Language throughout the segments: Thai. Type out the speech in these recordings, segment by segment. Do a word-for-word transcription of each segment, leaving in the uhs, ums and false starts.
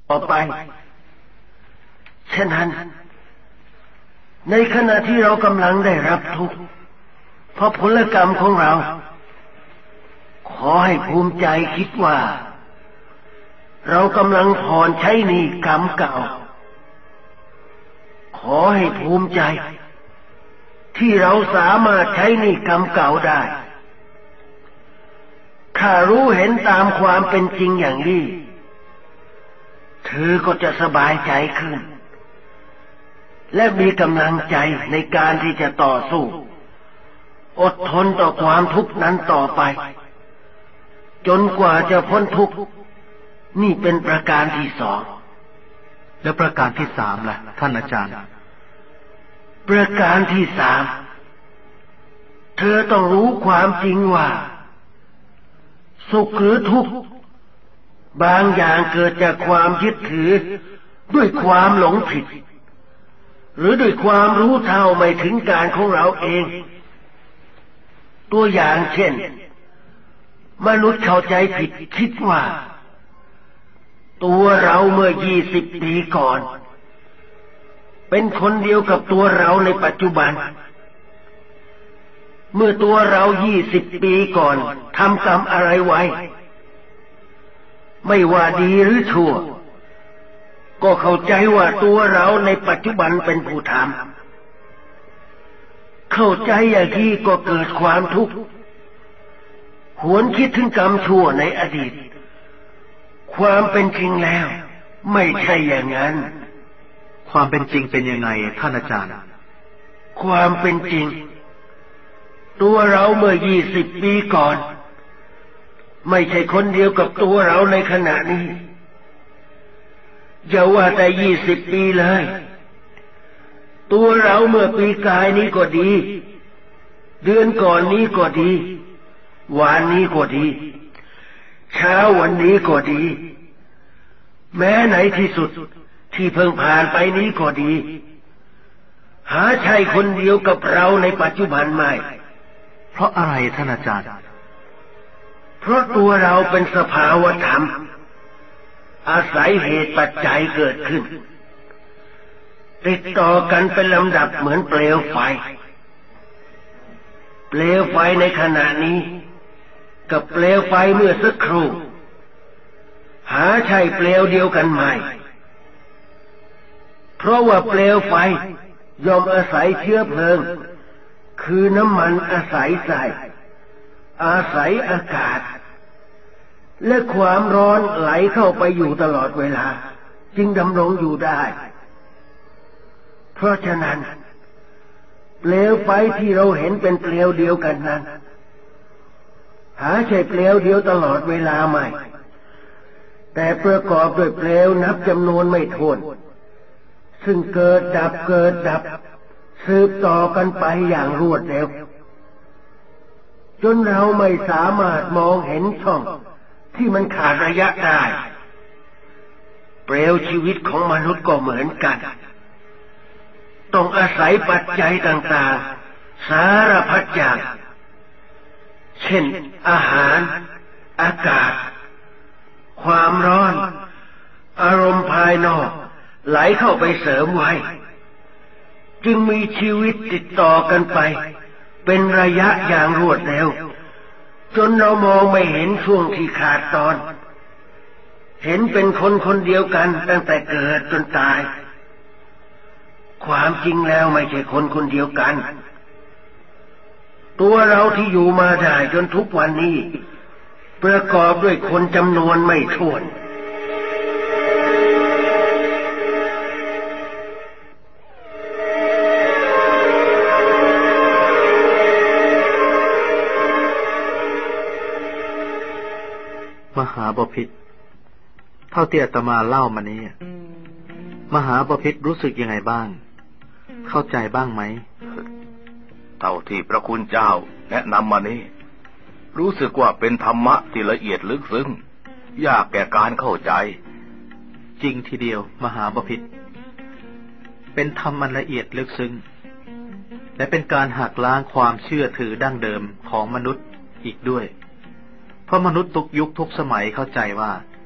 ออกไปฉะนั้นในขณะที่เรากำลังได้รับทุกข์เพราะผลกรรมของเราขอให้ภูมิใจคิดว่าเรากำลังผ่อนใช้หนี้กรรมเก่าขอให้ภูมิใจที่เราสามารถใช้หนี้กรรมเก่าได้ถ้ารู้เห็นตามความเป็นจริงอย่างนี้เธอก็จะสบายใจขึ้นและมีกำลังใจในการที่จะต่อสู้อดทนต่อความทุกข์นั้นต่อไปจนกว่าจะพ้นทุกข์นี่เป็นประการที่สองแล้วประการที่สามล่ะท่านอาจารย์ประการที่สามเธอต้องรู้ความจริงว่าสุขหรือทุกข์บางอย่างเกิดจากความยึดถือด้วยความหลงผิดหรือด้วยความรู้เท่าไม่ถึงการของเราเองตัวอย่างเช่นมนุษย์เข้าใจผิดคิดว่าตัวเราเมื่อยี่สิบปีก่อนเป็นคนเดียวกับตัวเราในปัจจุบันเมื่อตัวเรายี่สิบปีก่อนทำกรรมอะไรไว้ไม่ว่าดีหรือชั่วก็เข้าใจว่าตัวเราในปัจจุบันเป็นผู้ทำเข้าใจอย่างนี้ก็เกิดความทุกข์หวนคิดถึงกรรมชั่วในอดีตความเป็นจริงแล้วไม่ใช่อย่างนั้นความเป็นจริงเป็นยังไงท่านอาจารย์ความเป็นจริงตัวเราเมื่อยี่สิบปีก่อนไม่ใช่คนเดียวกับตัวเราในขณะนี้อย่าว่าแต่ยี่สิบปีเลยตัวเราเมื่อปีกายนี้ก็ดีเดือนก่อนนี้ก็ดีวันนี้ก็ดีเช้าวันนี้ก็ดีแม้ไหนที่สุดที่เพิ่งผ่านไปนี้ก็ดีหาใช่คนเดียวกับเราในปัจจุบันไม่เพราะอะไรท่านอาจารย์เพราะตัวเราเป็นสภาวธรรมอาศัยเหตุปัจจัยเกิดขึ้นติดต่อกันเป็นลำดับเหมือนเปลวไฟเปลวไฟในขณะนี้กับเปลวไฟเมื่อสักครู่หาใช่เปลวเดียวกันไหมเพราะว่าเปลวไฟย่อมอาศัยเชื้อเพลิงคือน้ำมันอาศัยใส่อาศัยอากาศและความร้อนไหลเข้าไปอยู่ตลอดเวลาจึงดำรงอยู่ได้เพราะฉะนั้นเปลวไฟที่เราเห็นเป็นเปลวเดียวกันนั้นหาใช่เปลวเดียวตลอดเวลาไม่แต่ประกอบด้วยเปลวนับจำนวนไม่ถ้วนซึ่งเกิดดับเกิดดับสืบต่อกันไปอย่างรวดเร็วจนเราไม่สามารถมองเห็นช่องที่มันขาดระยะได้เปลวชีวิตของมนุษย์ก็เหมือนกันต้องอาศัยปัจจัยต่างๆสารพัดอย่างเช่นอาหารอากาศความร้อนอารมณ์ภายนอกไหลเข้าไปเสริมไว้จึงมีชีวิตติดต่อกันไปเป็นระยะอย่างรวดเร็วจนเรามองไม่เห็นช่วงที่ขาดตอนเห็นเป็นคนคนเดียวกันตั้งแต่เกิดจนตายความจริงแล้วไม่ใช่คนคนเดียวกันตัวเราที่อยู่มาได้จนทุกวันนี้ประกอบด้วยคนจำนวนไม่ถ้วนมหาบพิตรเท่าที่อาตมาเล่ามานี้มหาบพิตรรู้สึกยังไงบ้างเข้าใจบ้างไหมเท่าที่พระคุณเจ้าแนะนำมานี้รู้สึกว่าเป็นธรรมะที่ละเอียดลึกซึ้งยากแก่การเข้าใจจริงทีเดียวมหาบพิตรเป็นธรรมอันละเอียดลึกซึ้งและเป็นการหักล้างความเชื่อถือดั้งเดิมของมนุษย์อีกด้วยเพราะมนุษย์ทุกยุคทุกสมัยเข้าใจว่า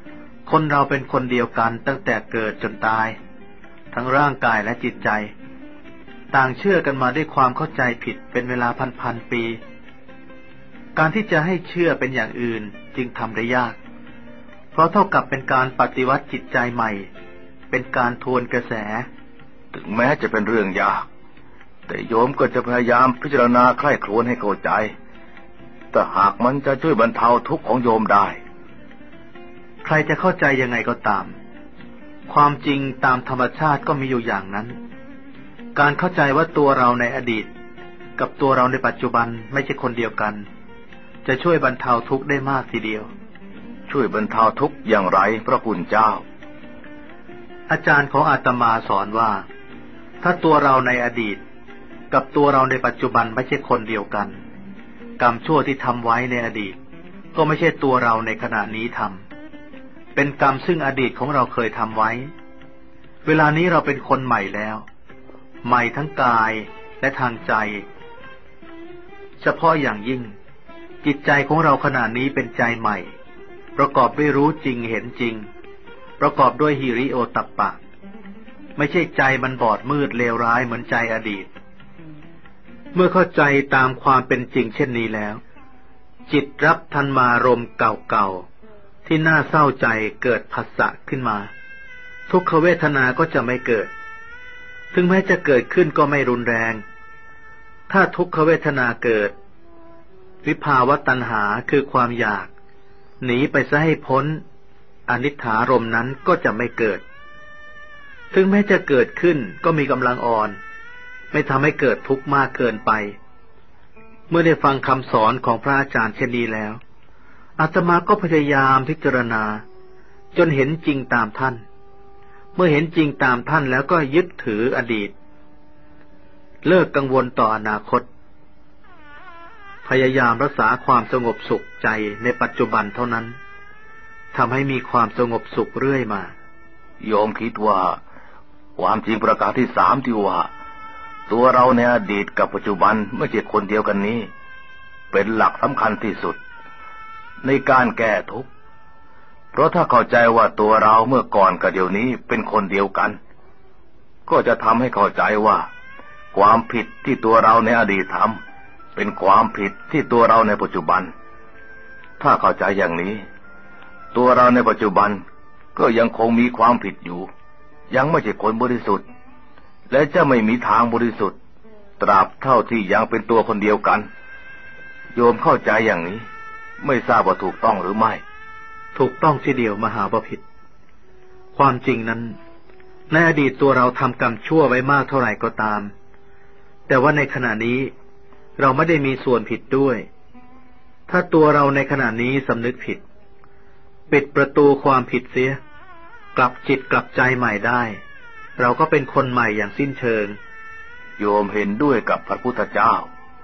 คนเราเป็นคนเดียวกันตั้งแต่เกิดจนตายทั้งร่างกายและจิตใจต่างเชื่อกันมาด้วยความเข้าใจผิดเป็นเวลาพันๆปีการที่จะให้เชื่อเป็นอย่างอื่นจึงทำได้ยากเพราะเท่ากับเป็นการปฏิวัติจิตใจใหม่เป็นการทวนกระแสถึงแม้จะเป็นเรื่องยากแต่โยมก็จะพยายามพิจารณาใคร่ครวญให้เข้าใจแต่หากมันจะช่วยบรรเทาทุกข์ของโยมได้ใครจะเข้าใจยังไงก็ตามความจริงตามธรรมชาติก็มีอยู่อย่างนั้นการเข้าใจว่าตัวเราในอดีตกับตัวเราในปัจจุบันไม่ใช่คนเดียวกันจะช่วยบรรเทาทุกข์ได้มากทีเดียวช่วยบรรเทาทุกข์อย่างไรพระคุณเจ้าอาจารย์ของอาตมาสอนว่าถ้าตัวเราในอดีตกับตัวเราในปัจจุบันไม่ใช่คนเดียวกันกรรมชั่วที่ทำไว้ในอดีตก็ไม่ใช่ตัวเราในขณะนี้ทำเป็นกรรมซึ่งอดีตของเราเคยทำไว้เวลานี้เราเป็นคนใหม่แล้วใหม่ทั้งกายและทางใจเฉพาะอย่างยิ่งจิตใจของเราขณะนี้เป็นใจใหม่ประกอบด้วยรู้จริงเห็นจริงประกอบด้วยหิริโอตัปปะไม่ใช่ใจมันบอดมืดเลวร้ายเหมือนใจอดีตเมื่อเข้าใจตามความเป็นจริงเช่นนี้แล้วจิตรับธัมมารมณ์เก่าๆที่น่าเศร้าใจเกิดผัสสะขึ้นมาทุกขเวทนาก็จะไม่เกิดถึงแม้จะเกิดขึ้นก็ไม่รุนแรงถ้าทุกขเวทนาเกิดวิภาวตัณหาคือความอยากหนีไปซะให้พ้นอนิจฐารมณ์นั้นก็จะไม่เกิดถึงแม้จะเกิดขึ้นก็มีกำลังอ่อนไม่ทำให้เกิดทุกข์มากเกินไปเมื่อได้ฟังคำสอนของพระอาจารย์เช่นนี้แล้วอาตมาก็พยายามพิจารณาจนเห็นจริงตามท่านเมื่อเห็นจริงตามท่านแล้วก็ยึดถืออดีตเลิกกังวลต่ออนาคตพยายามรักษาความสงบสุขใจในปัจจุบันเท่านั้นทำให้มีความสงบสุขเรื่อยมาโยมคิดว่าความจริงประการที่สามที่ว่าตัวเราในอดีตกับปัจจุบันไม่ใช่คนเดียวกันนี้เป็นหลักสำคัญที่สุดในการแก้ทุกข์เพราะถ้าเข้าใจว่าตัวเราเมื่อก่อนกับเดี๋ยวนี้เป็นคนเดียวกันก็จะทำให้เข้าใจว่าความผิดที่ตัวเราในอดีตทำเป็นความผิดที่ตัวเราในปัจจุบันถ้าเข้าใจอย่างนี้ตัวเราในปัจจุบันก็ยังคงมีความผิดอยู่ยังไม่ใช่คนบริสุทธิ์และจะไม่มีทางบริสุทธิ์ตราบเท่าที่ยังเป็นตัวคนเดียวกันโยมเข้าใจอย่างนี้ไม่ทราบว่าถูกต้องหรือไม่ถูกต้องทีเดียวมหาบพิตรความจริงนั้นในอดีตตัวเราทำกรรมชั่วไว้มากเท่าไหร่ก็ตามแต่ว่าในขณะนี้เราไม่ได้มีส่วนผิดด้วยถ้าตัวเราในขณะนี้สำนึกผิดปิดประตูความผิดเสียกลับจิตกลับใจใหม่ได้เราก็เป็นคนใหม่อย่างสิ้นเชิงโยมเห็นด้วยกับพระพุทธเจ้า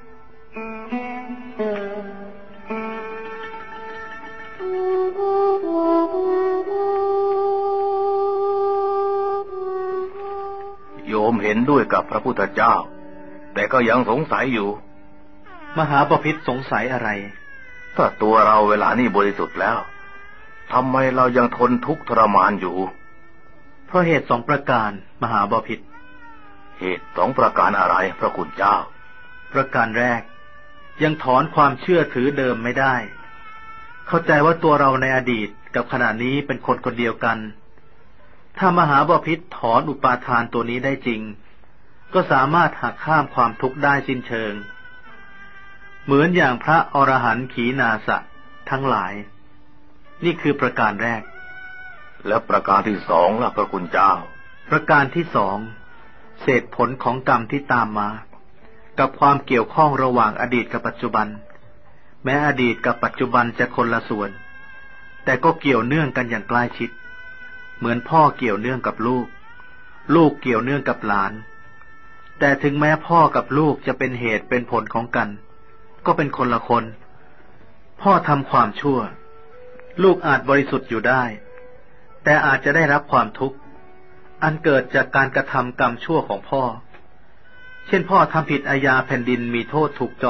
โยมเห็นด้วยกับพระพุทธเจ้าแต่ก็ยังสงสัยอยู่มหาบพิตรสงสัยอะไรถ้าตัวเราเวลานี้บริสุทธิ์แล้วทำไมเรายังทนทุกข์ทรมานอยู่เพราะเหตุสองประการมหาบพิตรเหตุสองประการอะไรพระคุณเจ้าประการแรกยังถอนความเชื่อถือเดิมไม่ได้เข้าใจว่าตัวเราในอดีตกับขณะนี้เป็นคนคนเดียวกันถ้ามหาบพิตรถอนอุปาทานตัวนี้ได้จริงก็สามารถหักข้ามความทุกข์ได้สิ้นเชิงเหมือนอย่างพระอรหันต์ขีณาสะทั้งหลายนี่คือประการแรกและประการที่สองล่ะพระคุณเจ้าประการที่สองเศษผลของกรรมที่ตามมากับความเกี่ยวข้องระหว่างอดีตกับปัจจุบันแม้อดีตกับปัจจุบันจะคนละส่วนแต่ก็เกี่ยวเนื่องกันอย่างใกล้ชิดเหมือนพ่อเกี่ยวเนื่องกับลูกลูกเกี่ยวเนื่องกับหลานแต่ถึงแม้พ่อกับลูกจะเป็นเหตุเป็นผลของกันก็เป็นคนละคนพ่อทำความชั่วลูกอาจบริสุทธิ์อยู่ได้แต่อาจจะได้รับความทุกข์อันเกิดจากการกระทำกรรมชั่วของพ่อเช่นพ่อทำผิดอาญาแผ่นดินมีโทษถูกจ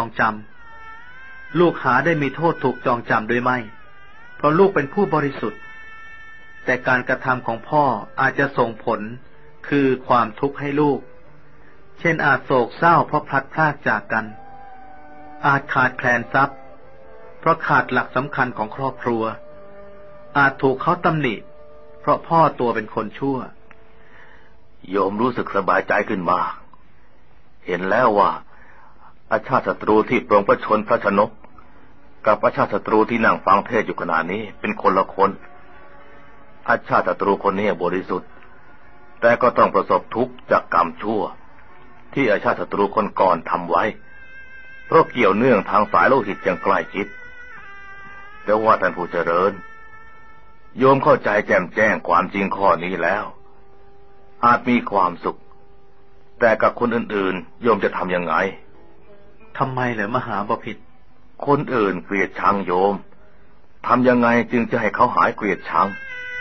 องจำลูกหาได้มีโทษถูกจองจำด้วยไหมเพราะลูกเป็นผู้บริสุทธิ์แต่การกระทำของพ่ออาจจะส่งผลคือความทุกข์ให้ลูกเช่นอาจโศกเศร้าเพราะพลัดพรากจากกันอาจขาดแคลนทรัพย์เพราะขาดหลักสำคัญของครอบครัวอาจถูกเขาตำหนิเพราะพ่อตัวเป็นคนชั่วโยมรู้สึกสบายใจขึ้นมากเห็นแล้วว่าอาชาติศัตรูที่ปรงพระชนพระชนกกับอาชาติศัตรูที่นั่งฟังเทศอยู่ขณะนี้เป็นคนละคนอาชาติศัตรูคนนี้บริสุทธิ์แต่ก็ต้องประสบทุกข์จากกรรมชั่วที่อาชาติศัตรูคนก่อนทำไว้เพราะเกี่ยวเนื่องทางสายโลหิตอย่างใกล้ชิดแต่ว่าท่านผู้เจริญโยมเข้าใจแจ่มแจ้งความจริงข้อนี้แล้วอาจมีความสุขแต่กับคนอื่นๆโยมจะทำยังไงทำไมเหรอมหาบพิตรคนอื่นเกลียดชังโยมทำยังไงจึงจะให้เขาหายเกลียดชัง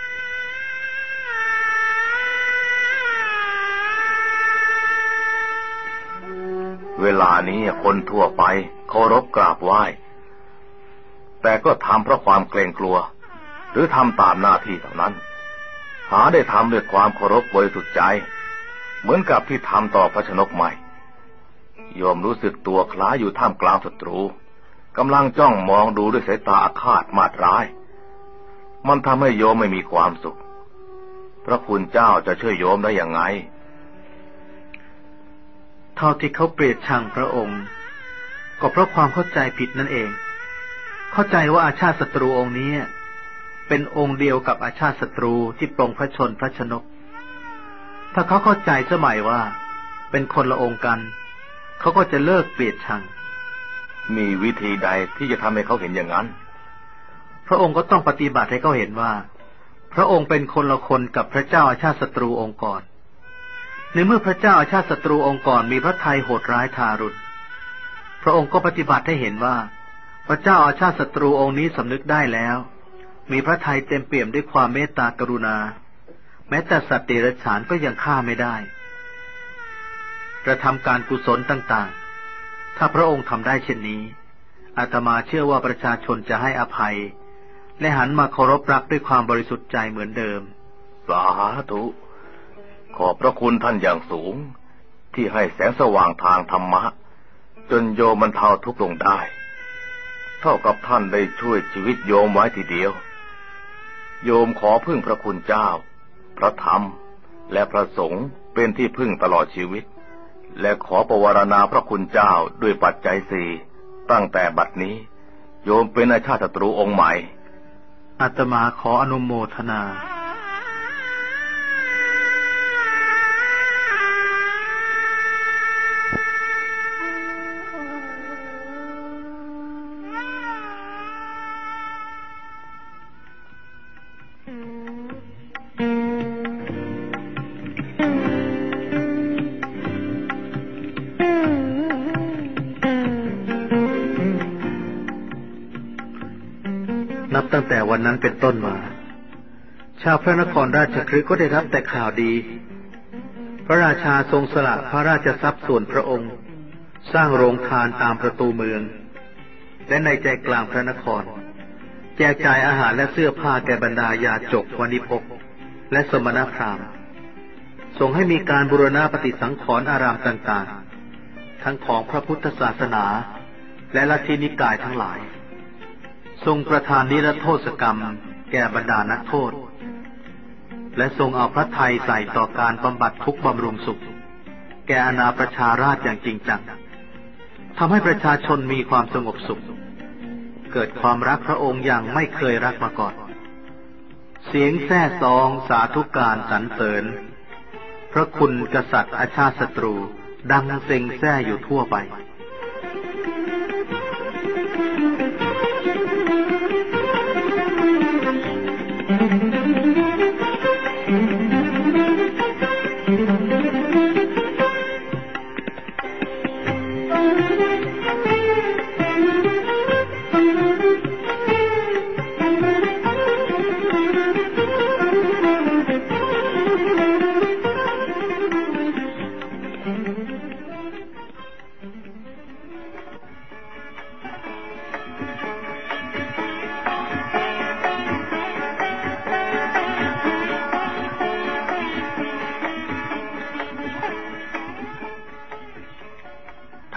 เวลานี้คนทั่วไปเคารพกราบไหว้แต่ก็ทำเพราะความเกรงกลัวหรือทำตามหน้าที่เท่านั้นหาได้ทำด้วยความเคารพบริสุทธิ์ใจเหมือนกับที่ทำต่อพระชนกใหม่โยมรู้สึกตัวคล้ายอยู่ท่ามกลางศัตรูกำลังจ้องมองดูด้วยสายตาอาฆาตมาดร้ายมันทำให้โยมไม่มีความสุขพระคุณเจ้าจะช่วยโยมได้อย่างไงเท่าที่เขาเปรียบชังพระองค์ก็เพราะความเข้าใจผิดนั่นเองเข้าใจว่าอาชาติศัตรูองค์นี้เป็นองค์เดียวกับอาชาติศัตรูที่ปรงพระชนพระชนกถ้าเขาเข้าใจสมัยว่าเป็นคนละองค์กันเขาก็จะเลิกเกลียดชังมีวิธีใดที่จะทำให้เขาเห็นอย่างนั้นพระองค์ก็ต้องปฏิบัติให้เขาเห็นว่าพระองค์เป็นคนละคนกับพระเจ้าอาชาติศัตรูองค์ก่อนในเมื่อพระเจ้าอาชาติศัตรูองค์ก่อนมีพระทัยโหดร้ายทารุณพระองค์ก็ปฏิบัติให้เห็นว่าพระเจ้าอาชาติศัตรูองค์นี้สำนึกได้แล้วมีพระทัยเต็มเปี่ยมด้วยความเมตตากรุณาแม้แต่สัตว์เดรัจฉานก็ยังฆ่าไม่ได้กระทำการกุศลต่างๆถ้าพระองค์ทำได้เช่นนี้อาตมาเชื่อว่าประชาชนจะให้อภัยและหันมาเคารพรักด้วยความบริสุทธิ์ใจเหมือนเดิมสาธุขอบพระคุณท่านอย่างสูงที่ให้แสงสว่างทางธรรมะจนโยมบรรเทาทุกข์ลงได้เท่ากับท่านได้ช่วยชีวิตโยมไว้ทีเดียวโยมขอพึ่งพระคุณเจ้าพระธรรมและพระสงฆ์เป็นที่พึ่งตลอดชีวิตและขอประวารณาพระคุณเจ้าด้วยปัจจัยสี่ตั้งแต่บัดนี้โยมเป็นอาชาติศัตรูองค์ใหม่อาตมาขออนุโมทนานับตั้งแต่วันนั้นเป็นต้นมาชาวพระนครราชคฤห์ก็ได้รับแต่ข่าวดีพระราชาทรงสละพระราชทรัพย์ส่วนพระองค์สร้างโรงทานตามประตูเมืองและในใจกลางพระนครแจกจ่ายอาหารและเสื้อผ้าแก่บรรดายาจกวานิพกและสมณพราหมณ์ทรงให้มีการบูรณะปฏิสังขรณ์อารามต่างๆทั้งของพระพุทธศาสนาและลัทธินิกายทั้งหลายทรงประทานนิรโทษกรรมแก่บรรดานักโทษและทรงเอาพระทัยใส่ต่อการบำบัดทุกข์บำรุงสุขแก่อาณาประชาราษฎร์อย่างจริงจังทำให้ประชาชนมีความสงบสุขเกิดความรักพระองค์อย่างไม่เคยรักมาก่อนเสียงแซ่ซองสาธุการสรรเสริญพระคุณกษัตริย์อาชาติศัตรูดังเซ็งแซ่อยู่ทั่วไป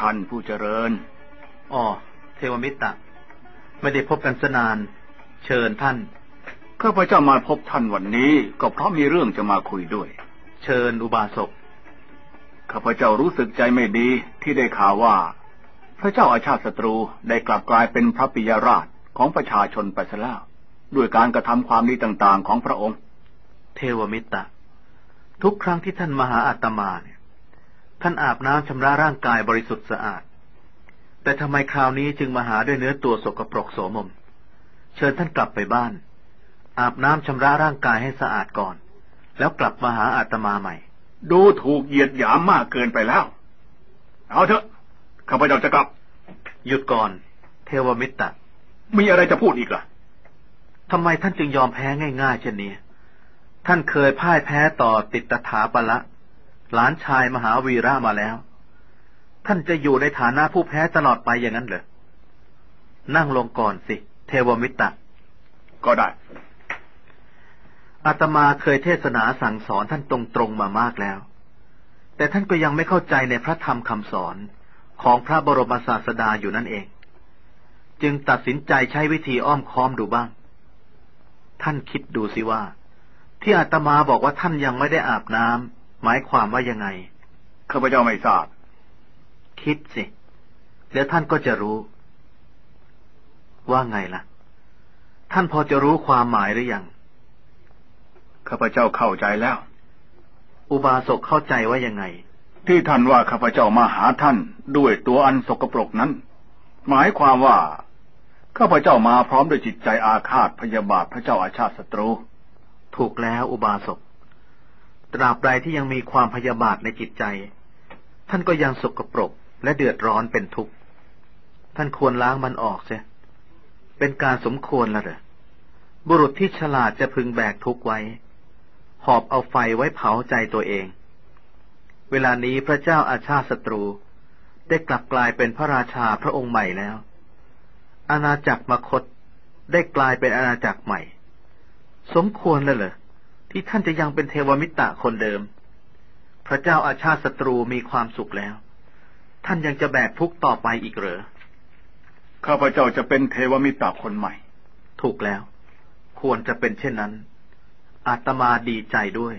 ท่านผู้เจริญอ๋อเทวมิตรไม่ได้พบกันสนานเชิญท่านข้าพเจ้ามาพบท่านวันนี้ก็เพราะมีเรื่องจะมาคุยด้วยเชิญอุบาสกข้าพเจ้ารู้สึกใจไม่ดีที่ได้ข่าวว่าพระเจ้าอาชาติศัตรูได้กลับกลายเป็นพระปิยราชของประชาชนไปซะแล้วด้วยการกระทำความดีต่างๆของพระองค์เทวมิตรทุกครั้งที่ท่านมาหาอาตมาเนี่ยท่านอาบน้ำชำระร่างกายบริสุทธิ์สะอาดแต่ทำไมคราวนี้จึงมาหาด้วยเนื้อตัวสกปรกโสมมเชิญท่านกลับไปบ้านอาบน้ำชำระร่างกายให้สะอาดก่อนแล้วกลับมาหาอาตมาใหม่ดูถูกเหยียดหยามมากเกินไปแล้วเอาเถอะข้าพเจ้าจะกลับหยุดก่อนเทวมิตรมีอะไรจะพูดอีกล่ะทำไมท่านจึงยอมแพ้ง่ายๆเช่นนี้ท่านเคยพ่ายแพ้ต่อติตถาปละหลานชายมหาวีระมาแล้วท่านจะอยู่ในฐานะผู้แพ้ตลอดไปอย่างนั้นเหรอนั่งลงก่อนสิเทวมิตรก็ได้อาตมาเคยเทศนาสั่งสอนท่านตรงๆมามากแล้วแต่ท่านก็ยังไม่เข้าใจในพระธรรมคำสอนของพระบรมศาสดาอยู่นั่นเองจึงตัดสินใจใช้วิธีอ้อมค้อมดูบ้างท่านคิดดูสิว่าที่อาตมาบอกว่าท่านยังไม่ได้อาบน้ำหมายความว่ายังไงข้าพเจ้าไม่ทราบคิดสิเดี๋ยวท่านก็จะรู้ว่าไงล่ะท่านพอจะรู้ความหมายหรือยังข้าพเจ้าเข้าใจแล้วอุบาสกเข้าใจว่ายังไงที่ท่านว่าข้าพเจ้ามาหาท่านด้วยตัวอันสกปรกนั้นหมายความว่าข้าพเจ้ามาพร้อมด้วยจิตใจอาฆาตพยาบาทพระเจ้าอาชาติศัตรูถูกแล้วอุบาสกตราบใดที่ยังมีความพยาบาทในจิตใจท่านก็ยังสกปรกและเดือดร้อนเป็นทุกข์ท่านควรล้างมันออกเสียเป็นการสมควรแล้วเหรอบุรุษที่ฉลาดจะพึงแบกทุกข์ไว้หอบเอาไฟไว้เผาใจตัวเองเวลานี้พระเจ้าอาชาติศัตรูได้กลับกลายเป็นพระราชาพระองค์ใหม่แล้วอาณาจักรมคธได้กลายเป็นอาณาจักรใหม่สมควรแล้วเหรอที่ท่านจะยังเป็นเทวมิตรคนเดิมพระเจ้าอาชาติศัตรูมีความสุขแล้วท่านยังจะแบกทุกข์ต่อไปอีกเหรอข้าพเจ้าจะเป็นเทวมิตรคนใหม่ถูกแล้วควรจะเป็นเช่นนั้นอาตมาดีใจด้วย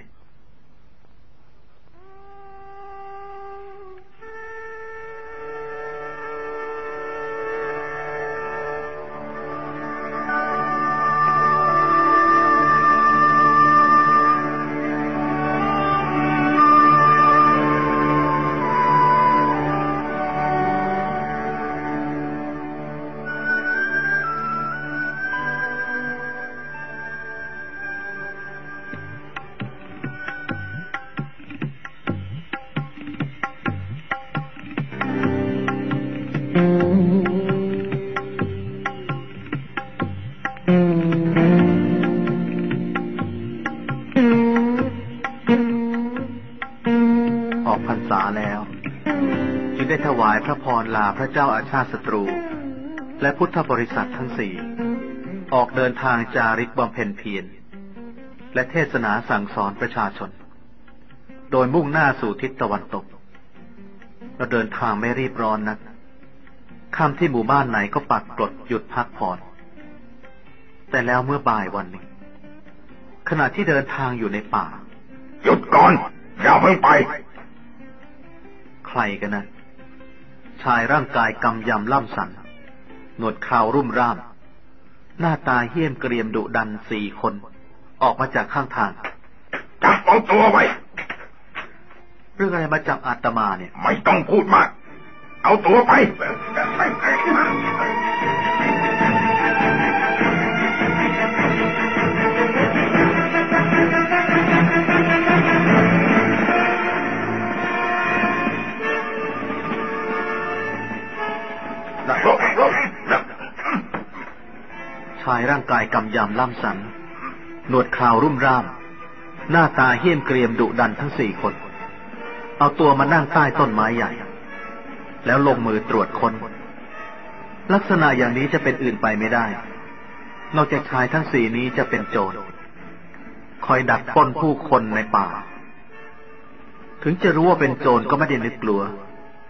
พระพรลาพระเจ้าอาชาติศัตรูและพุทธบริษัททั้งสี่ออกเดินทางจาริกบำเพ็ญเพียรและเทศนาสั่งสอนประชาชนโดยมุ่งหน้าสู่ทิศตะวันตกเราเดินทางไม่รีบร้อนนักค่ำที่หมู่บ้านไหนก็ปักกลดหยุดพักผ่อนแต่แล้วเมื่อบ่ายวันหนึ่งขณะที่เดินทางอยู่ในป่าหยุดก่อนอย่าเพิ่งไปใครกันนะชายร่างกายกำยำล่ำสันหนวดเครารุ่มร่ามหน้าตาเหี้ยมเกรียมดุดันสี่คนออกมาจากข้างทางจับเอาตัวไว้เรื่องอะไรมาจับอาตมาเนี่ยไม่ต้องพูดมากเอาตัวไปชายร่างกายกำยำล่ำสันหนวดเครารุ่มร่ามหน้าตาเหี้ยมเกรียมดุดันทั้งสี่คนเอาตัวมานั่งใต้ต้นไม้ใหญ่แล้วลงมือตรวจค้นลักษณะอย่างนี้จะเป็นอื่นไปไม่ได้นอกจากชายทั้งสี่นี้จะเป็นโจรคอยดักปล้นผู้คนในป่าถึงจะรู้ว่าเป็นโจรก็ไม่ได้นึกกลัว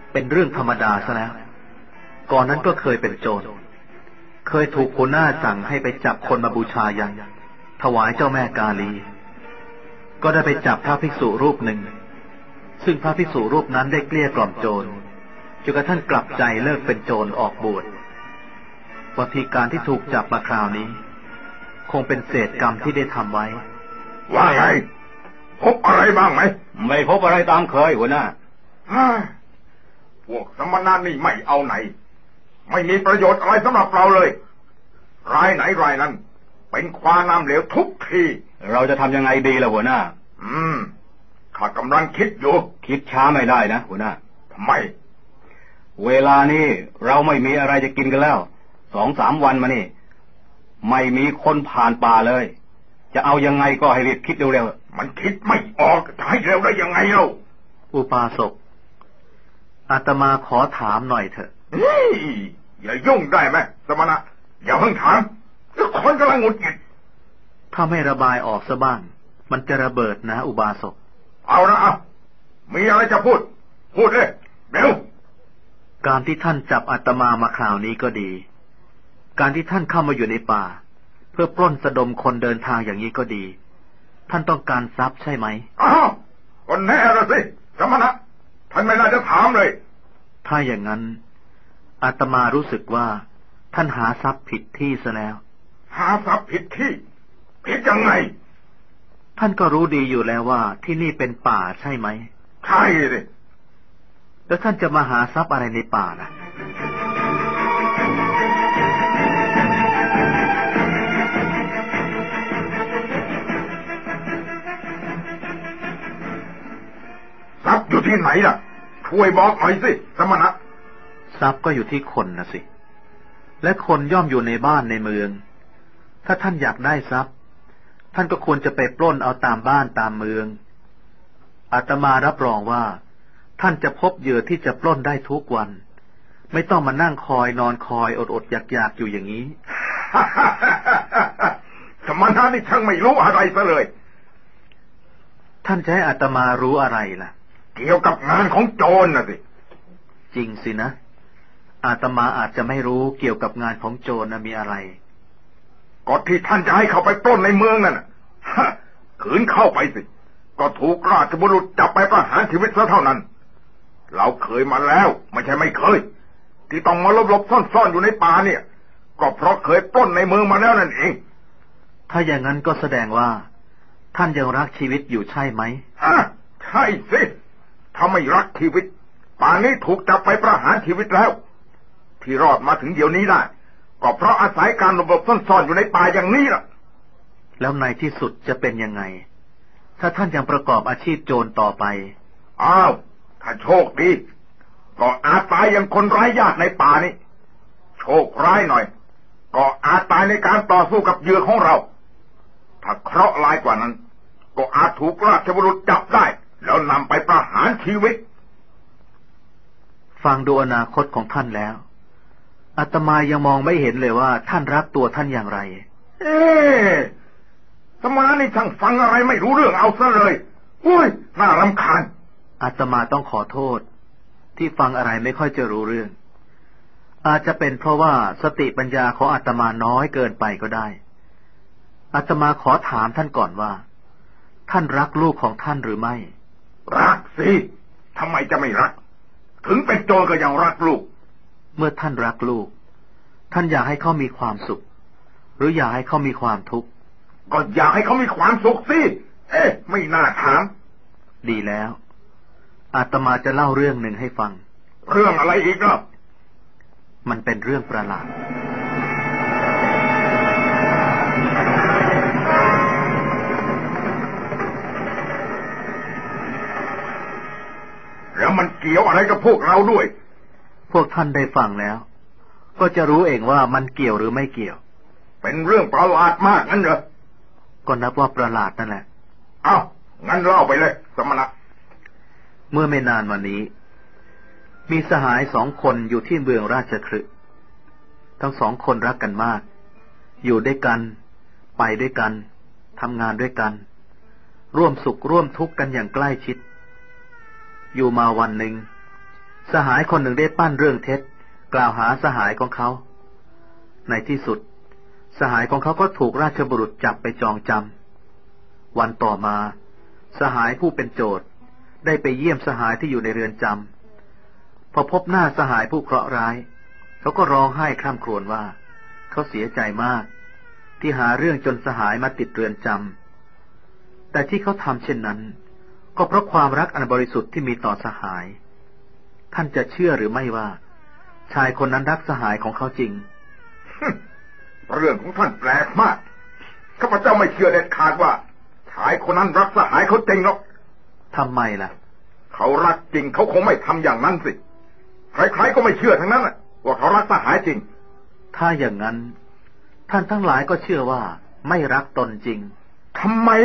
เป็นเรื่องธรรมดาซะแล้วก่อนนั้นก็เคยเป็นโจรเคยถูกหัวหน้าสั่งให้ไปจับคนมาบูชายันถวายเจ้าแม่กาลีก็ได้ไปจับพระภิกษุรูปหนึ่งซึ่งพระภิกษุรูปนั้นได้เกลี้ยกล่อมโจรจนกระทั่งกลับใจเลิกเป็นโจรออกบวชวิธีการที่ถูกจับมาคราวนี้คงเป็นเศษกรรมที่ได้ทำไว้ว่าไงพบอะไรบ้างไหมไม่พบอะไรตามเคยหัวหน้าพวกสมณะนี่ไม่เอาไหนไม่มีประโยชน์อะไรสำหรับเราเลยรายไหนรายนั้นเป็นควาน้ำเหลวทุกทีเราจะทำยังไงดีล่ะหัวหน้าอืมข้ากำลังคิดอยู่คิดช้าไม่ได้นะหัวหน้าทำไมเวลานี้เราไม่มีอะไรจะกินกันแล้วสองสามวันมานี่ไม่มีคนผ่านป่าเลยจะเอายังไงก็ให้รีบคิดเร็วๆมันคิดไม่ออกจะให้เร็วได้ยังไงเล่าอุปาสกอาตมาขอถามหน่อยเถอะอย่ายุ่งได้ไหมสมณะอย่าเพิ่งถามทุกคนกำลังหงุดหงิดถ้าไม่ระบายออกซะบ้างมันจะระเบิดนะอุบาสกเอาละเอามีอะไรจะพูดพูดเลยเร็วการที่ท่านจับอาตมามาคราวนี้ก็ดีการที่ท่านเข้ามาอยู่ในป่าเพื่อปล้นสะดมคนเดินทางอย่างนี้ก็ดีท่านต้องการทรัพย์ใช่ไหมอ้าวก็แน่ละสิสมณะท่านไม่น่าจะถามเลยถ้าอย่างนั้นอาตมารู้สึกว่าท่านหาทรัพย์ผิดที่ซะแล้วหาทรัพย์ผิดที่ผิดยังไงท่านก็รู้ดีอยู่แล้วว่าที่นี่เป็นป่าใช่ไหมใช่เลยแล้วท่านจะมาหาทรัพย์อะไรในป่าล่ะทรัพย์อยู่ที่ไหนล่ะช่วยบอกหน่อยสิสมณะทรัพย์ก็อยู่ที่คนนะสิและคนย่อมอยู่ในบ้านในเมืองถ้าท่านอยากได้ทรัพย์ท่านก็ควรจะไปปล้นเอาตามบ้านตามเมืองอาตมารับรองว่าท่านจะพบเหยื่อที่จะปล้นได้ทุกวันไม่ต้องมานั่งคอยนอนคอยอดอดอยากอยากอยู่อย่างนี้สมณะนี่ช่างไม่รู้อะไรซะเลยท่านจะให้อาตมารู้อะไรล่ะเกี่ยวกับงานของโจรน่ะสิจริงสินะอาตมาอาจจะไม่รู้เกี่ยวกับงานของโจรนะมีอะไรก็ที่ท่านจะให้เข้าไปปล้นในเมืองนั่นน่ะขืนเข้าไปสิก็ถูกราชบุรุษจับไปประหารชีวิตซะเท่านั้นเราเคยมาแล้วไม่ใช่ไม่เคยที่ต้องมาหลบๆซ่อนๆอยู่ในป่าเนี่ยก็เพราะเคยปล้นในเมืองมาแล้วนั่นเองถ้าอย่างนั้นก็แสดงว่าท่านยังรักชีวิตอยู่ใช่ไหมอ่ะใช่สิถ้าไม่รักชีวิตป่านนี้ถูกจับไปประหารชีวิตแล้วที่รอดมาถึงเดี๋ยวนี้ได้ก็เพราะอาศัยการหลบๆซ่อนๆอยู่ในป่าอย่างนี้ล่ะแล้วในที่สุดจะเป็นยังไงถ้าท่านยังประกอบอาชีพโจรต่อไปอ้าวถ้าโชคดีก็อาจตายอย่างคนไร้ญาติในป่านี้โชคร้ายหน่อยก็อาจตายในการต่อสู้กับเหยื่อของเราถ้าเคราะห์ร้ายกว่านั้นก็อาจถูกราชบุรุษจับได้แล้วนำไปประหารชีวิตฟังดูอนาคตของท่านแล้วอาตมายังมองไม่เห็นเลยว่าท่านรักตัวท่านอย่างไรเอ๊ะสมณะนี่ช่างฟังอะไรไม่รู้เรื่องเอาซะเลยอุ้ยน่ารำคาญอาตมาต้องขอโทษที่ฟังอะไรไม่ค่อยจะรู้เรื่องอาจจะเป็นเพราะว่าสติปัญญาของอาตมาน้อยเกินไปก็ได้อาตมาขอถามท่านก่อนว่าท่านรักลูกของท่านหรือไม่รักสิทำไมจะไม่รักถึงเป็นโจรก็ยังรักลูกเมื่อท่านรักลูกท่านอยากให้เขามีความสุขหรืออยากให้เขามีความทุกข์ก็อยากให้เขามีความสุขสิเอ๊ะไม่น่าถามดีแล้วอาตมาจะเล่าเรื่องหนึ่งให้ฟังเรื่องอะไรอีกเนาะมันเป็นเรื่องประหลาดแล้วมันเกี่ยวอะไรกับพวกเราด้วยพวกท่านได้ฟังแล้วก็จะรู้เองว่ามันเกี่ยวหรือไม่เกี่ยวเป็นเรื่องประหลาดมากงั้นเหรอก็นับว่าประหลาดนั่นแหละเอ้างั้นเล่าไปเลยสมณะเมื่อไม่นานมานี้มีสหายสองคนอยู่ที่เมืองราชคฤห์ทั้งสองคนรักกันมากอยู่ด้วยกันไปด้วยกันทำงานด้วยกันร่วมสุขร่วมทุกข์กันอย่างใกล้ชิดอยู่มาวันหนึ่งสหายคนหนึ่งได้ปั้นเรื่องเท็จกล่าวหาสหายของเขาในที่สุดสหายของเขาก็ถูกราชบุรุษจับไปจองจำวันต่อมาสหายผู้เป็นโจทย์ได้ไปเยี่ยมสหายที่อยู่ในเรือนจำพอพบหน้าสหายผู้เคราะห์ร้ายเขาก็ร้องไห้คร่ำครวญว่าเขาเสียใจมากที่หาเรื่องจนสหายมาติดเรือนจำแต่ที่เขาทำเช่นนั้นก็เพราะความรักอันบริสุทธิ์ที่มีต่อสหายท่านจะเชื่อหรือไม่ว่าชายคนนั้นรักสหายของเขาจริงเรื่องของท่านแปลกมากข้าพเจ้าไม่เชื่อเด็ดขาดว่าชายคนนั้นรักสหายเขาจริงหรอกทำไมล่ะเขารักจริงเขาคงไม่ทำอย่างนั้นสิใครๆก็ไม่เชื่อทั้งนั้นว่าเขารักสหายจริงถ้าอย่างนั้นท่านทั้งหลายก็เชื่อว่าไม่รักตนจริงทำไม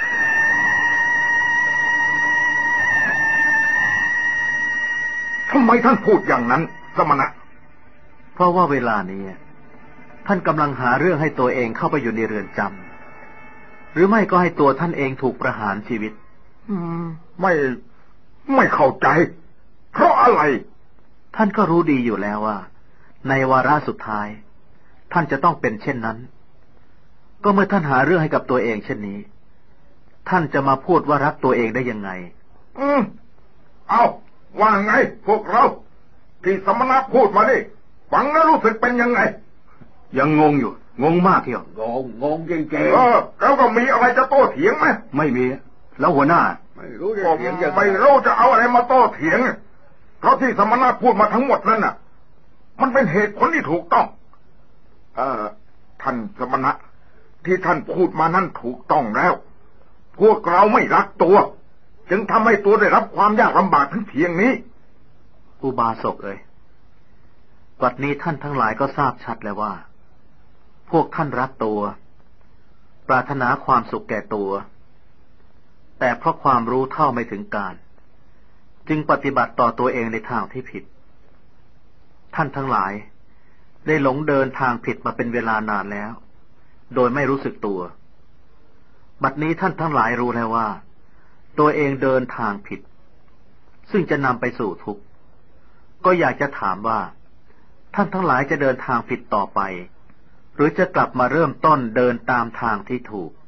ทำไมท่านพูดอย่างนั้นสมณะเพราะว่าเวลานี้ท่านกำลังหาเรื่องให้ตัวเองเข้าไปอยู่ในเรือนจำหรือไม่ก็ให้ตัวท่านเองถูกประหารชีวิตอืมไม่ไม่เข้าใจเพราะอะไรท่านก็รู้ดีอยู่แล้วว่าในวาระสุดท้ายท่านจะต้องเป็นเช่นนั้นก็เมื่อท่านหาเรื่องให้กับตัวเองเช่นนี้ท่านจะมาพูดว่ารักตัวเองได้ยังไงอืมเอาว่าไงพวกเราที่สมณะพูดมาดิฟังแล้วรู้สึกเป็นยังไงยังงงอยู่งงมากเที่ยวงงงงจริงๆเออแล้วก็มีอะไรจะโต้เถียงไหมไม่มีแล้วหัวหน้าไม่รู้จะเถียงยังไงไม่รู้จะเอาอะไรมาโต้เถียงเพราะที่สมณะพูดมาทั้งหมดนั่นน่ะมันเป็นเหตุผลที่ถูกต้องเอ่อท่านสมณะที่ท่านพูดมานั่นถูกต้องแล้วพวกเราไม่รักตัวจึงทำให้ตัวได้รับความยากลำบากถึงเพียงนี้อุบาสกเอ่ยบัดนี้ท่านทั้งหลายก็ทราบชัดแล้วว่าพวกท่านรักตัวปรารถนาความสุขแก่ตัวแต่เพราะความรู้เท่าไม่ถึงการจึงปฏิบัติต่อตัวเองในทางที่ผิดท่านทั้งหลายได้หลงเดินทางผิดมาเป็นเวลานานแล้วโดยไม่รู้สึกตัวบัดนี้ท่านทั้งหลายรู้แล้วว่าตัวเองเดินทางผิดซึ่งจะนำไปสู่ทุกข์ก็อยากจะถามว่าท่านทั้งหลายจะเดินทางผิดต่อไปหรือจะกลับมาเริ่มต้นเดินตามทางที่ถูก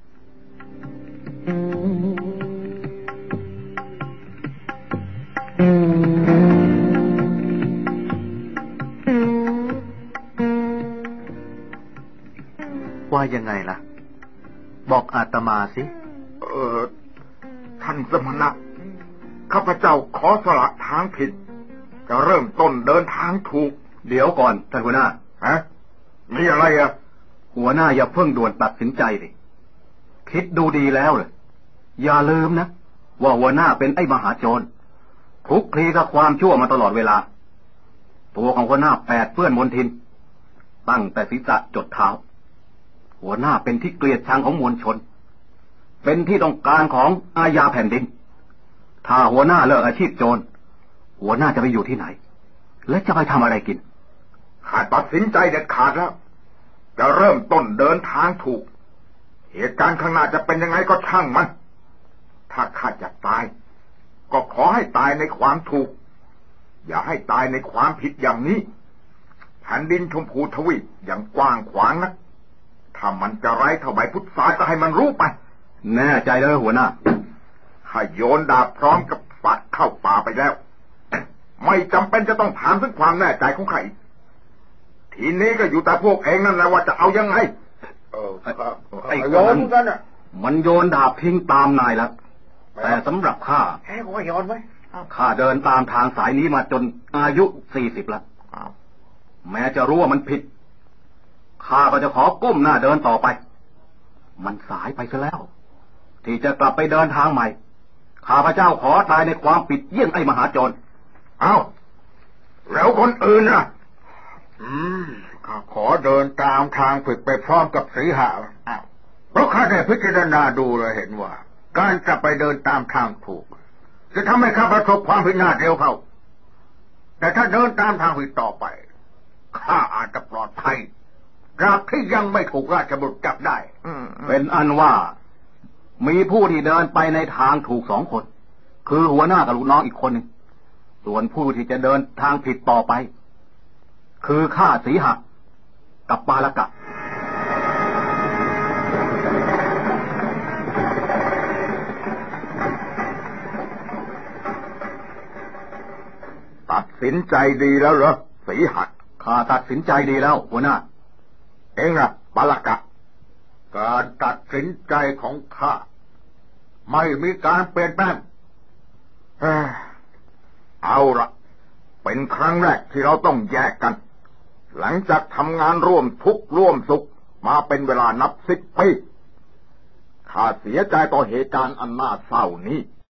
ว่ายังไงล่ะบอกอาตมาสิเออท่านสมณะข้าพเจ้าขอสละทางผิดจะเริ่มต้นเดินทางถูกเดี๋ยวก่อนท่านหัวหน้าฮะมีอะไรอ่ะหัวหน้าอย่าเพิ่งด่วนตัดสินใจดิคิดดูดีแล้วเลยอย่าลืมนะว่าหัวหน้าเป็นไอ้มหาโจรคลุกคลีกับความชั่วมาตลอดเวลาตัวของหัวหน้าแปดเปื้อนมลทินตั้งแต่ศีรษะจดเท้าหัวหน้าเป็นที่เกลียดชังของมวลชนเป็นที่ต้องการของอาญาแผ่นดินถ้าหัวหน้าเลิกอาชีพโจรหัวหน้าจะไปอยู่ที่ไหนและจะไปทำอะไรกินข้าตัดสินใจเด็ดขาดแล้วจะเริ่มต้นเดินทางถูกเหตุการณ์ข้างหน้าจะเป็นยังไงก็ช่างมันถ้าข้าจะตายก็ขอให้ตายในความถูกอย่าให้ตายในความผิดอย่างนี้แผ่นดินชมพูทวีปอย่างกว้างขวางนะถ้ามันจะไร้เท่าใบพุทราก็ให้มันรู้ไปแน่ใจแล้วหัวหน้าให้โยนดาบพร้อมกับฝัดเข้าป่าไปแล้วไม่จำเป็นจะต้องถามถึงความแน่ใจของใครทีนี้ก็อยู่แต่พวกเองนั่นแหละว่าจะเอายังไงเออไอ้โยนกันอ่ะมันโยนดาบทิ้งตามนายแล้วแต่สำหรับข้าแค่ว่าโยนไว้ข้าเดินตามทางสายนี้มาจนอายุสี่สิบแล้วแม้จะรู้ว่ามันผิดข้าก็จะขอก้มหน้าเดินต่อไปมันสายไปซะแล้วที่จะกลับไปเดินทางใหม่ข้าพเจ้าขอตายในความผิดเยี่ยงไอ้มหาโจรเอ้าแล้วคนอื่นน่ะอืมข้าขอเดินตามทางผิดไปพร้อมกับสีหะอ้าวเพราะข้าได้พิจารณาดูแล้วเห็นว่าการจะไปเดินตามทางถูกจะทำให้ข้าประสบความพินาศเร็วเข้าแต่ถ้าเดินตามทางผิดต่อไปข้าอาจจะปลอดภัยตราบที่ยังไม่ถูกราชบุตรจับได้เป็นอันว่ามีผู้ที่เดินไปในทางถูกสองคนคือหัวหน้ากับลูกน้องอีกคนหนึ่งส่วนผู้ที่จะเดินทางผิดต่อไปคือข้าสีหะกับปาลกะตัดสินใจดีแล้วเหรอสีหะข้าตัดสินใจดีแล้วหัวหน้าเองล่ะปาลกะการตัดสินใจของข้าไม่มีการเปลี่ยนแปลงเอาละเป็นครั้งแรกที่เราต้องแยกกันหลังจากทำงานร่วมทุกข์ร่วมสุขมาเป็นเวลานับสิบปีข้าเสียใจต่อเหตุการณ์อันน่าเศร้านี้